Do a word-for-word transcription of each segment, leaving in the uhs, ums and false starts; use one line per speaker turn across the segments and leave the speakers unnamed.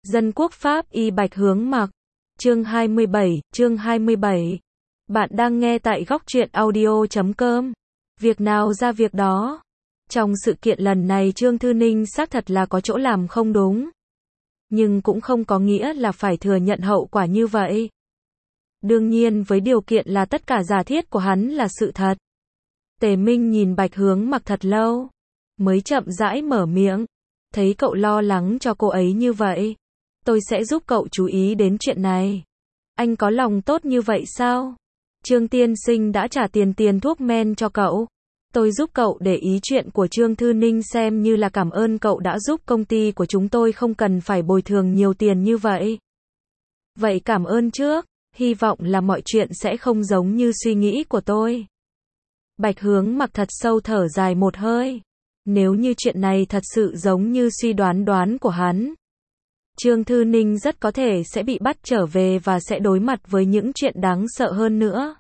Dân quốc Pháp y Bạch Hướng Mặc. Chương hai mươi bảy, chương hai mươi bảy. Bạn đang nghe tại góc truyện audio chấm com. Việc nào ra việc đó. Trong sự kiện lần này Trương Thư Ninh xác thật là có chỗ làm không đúng. Nhưng cũng không có nghĩa là phải thừa nhận hậu quả như vậy. Đương nhiên với điều kiện là tất cả giả thiết của hắn là sự thật. Tề Minh nhìn Bạch Hướng Mặc thật lâu, mới chậm rãi mở miệng. Thấy cậu lo lắng cho cô ấy như vậy, tôi sẽ giúp cậu chú ý đến chuyện này. Anh có lòng tốt như vậy sao? Trương tiên sinh đã trả tiền tiền thuốc men cho cậu. Tôi giúp cậu để ý chuyện của Trương Thư Ninh xem như là cảm ơn cậu đã giúp công ty của chúng tôi không cần phải bồi thường nhiều tiền như vậy. Vậy cảm ơn trước, hy vọng là mọi chuyện sẽ không giống như suy nghĩ của tôi. Bạch Hướng Mặc thật sâu thở dài một hơi. Nếu như chuyện này thật sự giống như suy đoán đoán của hắn, Trương Thư Ninh rất có thể sẽ bị bắt trở về và sẽ đối mặt với những chuyện đáng sợ hơn nữa.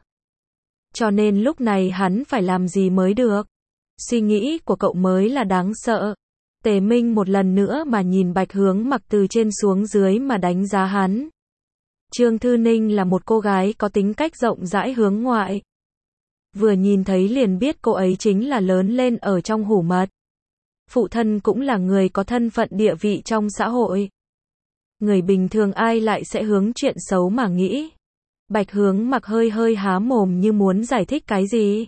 Cho nên lúc này hắn phải làm gì mới được? Suy nghĩ của cậu mới là đáng sợ. Tề Minh một lần nữa mà nhìn Bạch Hướng Mặc từ trên xuống dưới mà đánh giá hắn. Trương Thư Ninh là một cô gái có tính cách rộng rãi hướng ngoại. Vừa nhìn thấy liền biết cô ấy chính là lớn lên ở trong Hủ Mật. Phụ thân cũng là người có thân phận địa vị trong xã hội. Người bình thường ai lại sẽ hướng chuyện xấu mà nghĩ. Bạch Hướng Mặc hơi hơi há mồm như muốn giải thích cái gì.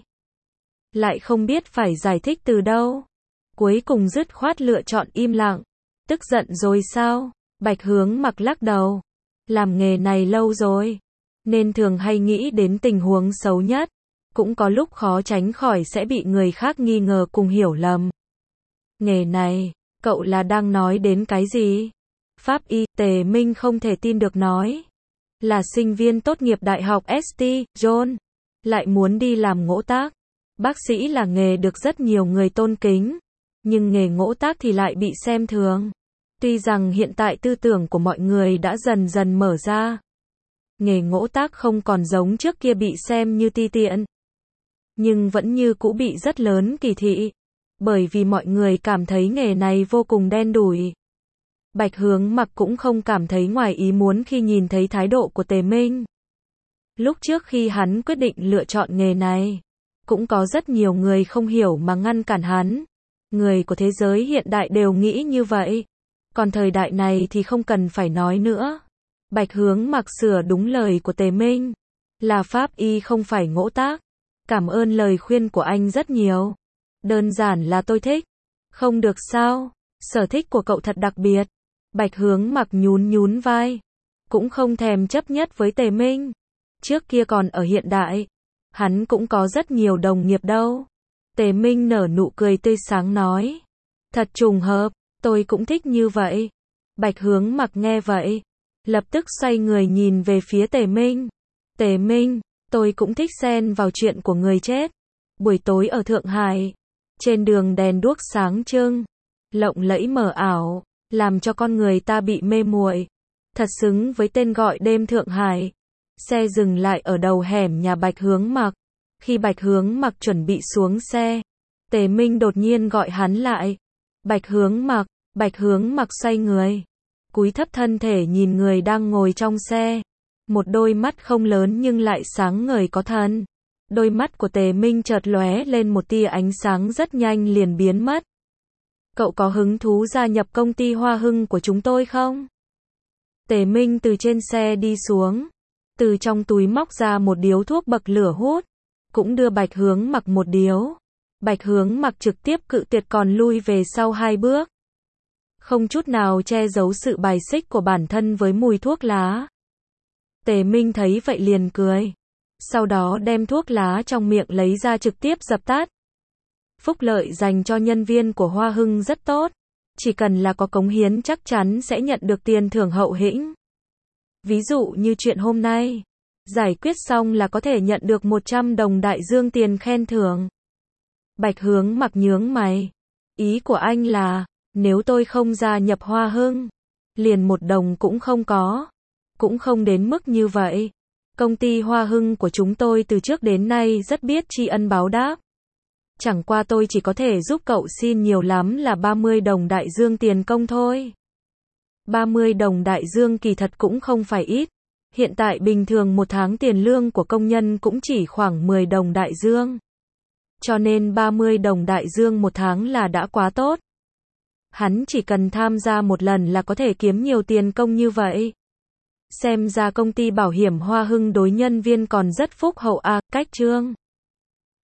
Lại không biết phải giải thích từ đâu. Cuối cùng dứt khoát lựa chọn im lặng. Tức giận rồi sao? Bạch Hướng Mặc lắc đầu. Làm nghề này lâu rồi, nên thường hay nghĩ đến tình huống xấu nhất. Cũng có lúc khó tránh khỏi sẽ bị người khác nghi ngờ cùng hiểu lầm. Nghề này, cậu là đang nói đến cái gì? Pháp y, Tề Minh không thể tin được nói. Là sinh viên tốt nghiệp đại học ét tê, John. Lại muốn đi làm ngỗ tác. Bác sĩ là nghề được rất nhiều người tôn kính. Nhưng nghề ngỗ tác thì lại bị xem thường. Tuy rằng hiện tại tư tưởng của mọi người đã dần dần mở ra. Nghề ngỗ tác không còn giống trước kia bị xem như ti tiện. Nhưng vẫn như cũ bị rất lớn kỳ thị. Bởi vì mọi người cảm thấy nghề này vô cùng đen đủi. Bạch Hướng Mặc cũng không cảm thấy ngoài ý muốn khi nhìn thấy thái độ của Tề Minh. Lúc trước khi hắn quyết định lựa chọn nghề này, cũng có rất nhiều người không hiểu mà ngăn cản hắn. Người của thế giới hiện đại đều nghĩ như vậy. Còn thời đại này thì không cần phải nói nữa. Bạch Hướng Mặc sửa đúng lời của Tề Minh. Là pháp y không phải ngỗ tác. Cảm ơn lời khuyên của anh rất nhiều. Đơn giản là tôi thích. Không được sao? Sở thích của cậu thật đặc biệt. Bạch Hướng Mặc nhún nhún vai. Cũng không thèm chấp nhất với Tề Minh. Trước kia còn ở hiện đại, hắn cũng có rất nhiều đồng nghiệp đâu. Tề Minh nở nụ cười tươi sáng nói. Thật trùng hợp, tôi cũng thích như vậy. Bạch Hướng Mặc nghe vậy, lập tức xoay người nhìn về phía Tề Minh. Tề Minh, tôi cũng thích xen vào chuyện của người chết. Buổi tối ở Thượng Hải, trên đường đèn đuốc sáng trưng, lộng lẫy mờ ảo, làm cho con người ta bị mê muội. Thật xứng với tên gọi đêm Thượng Hải. Xe dừng lại ở đầu hẻm nhà Bạch Hướng Mặc. Khi Bạch Hướng Mặc chuẩn bị xuống xe, Tề Minh đột nhiên gọi hắn lại. Bạch Hướng Mặc, Bạch Hướng Mặc xoay người, cúi thấp thân thể nhìn người đang ngồi trong xe. Một đôi mắt không lớn nhưng lại sáng ngời có thần. Đôi mắt của Tề Minh chợt lóe lên một tia ánh sáng rất nhanh liền biến mất. Cậu có hứng thú gia nhập công ty Hoa Hưng của chúng tôi không? Tề Minh từ trên xe đi xuống, từ trong túi móc ra một điếu thuốc bậc lửa hút, cũng đưa Bạch Hướng Mặc một điếu. Bạch Hướng Mặc trực tiếp cự tuyệt còn lui về sau hai bước. Không chút nào che giấu sự bài xích của bản thân với mùi thuốc lá. Tề Minh thấy vậy liền cười. Sau đó đem thuốc lá trong miệng lấy ra trực tiếp dập tắt. Phúc lợi dành cho nhân viên của Hoa Hưng rất tốt. Chỉ cần là có cống hiến chắc chắn sẽ nhận được tiền thưởng hậu hĩnh. Ví dụ như chuyện hôm nay, giải quyết xong là có thể nhận được một trăm đồng đại dương tiền khen thưởng. Bạch Hướng Mặc nhướng mày. Ý của anh là, nếu tôi không gia nhập Hoa Hưng, liền một đồng cũng không có. Cũng không đến mức như vậy. Công ty Hoa Hưng của chúng tôi từ trước đến nay rất biết tri ân báo đáp. Chẳng qua tôi chỉ có thể giúp cậu xin nhiều lắm là ba mươi đồng đại dương tiền công thôi. ba mươi đồng đại dương kỳ thật cũng không phải ít. Hiện tại bình thường một tháng tiền lương của công nhân cũng chỉ khoảng mười đồng đại dương. Cho nên ba mươi đồng đại dương một tháng là đã quá tốt. Hắn chỉ cần tham gia một lần là có thể kiếm nhiều tiền công như vậy. Xem ra công ty bảo hiểm Hoa Hưng đối nhân viên còn rất phúc hậu à, cách chương.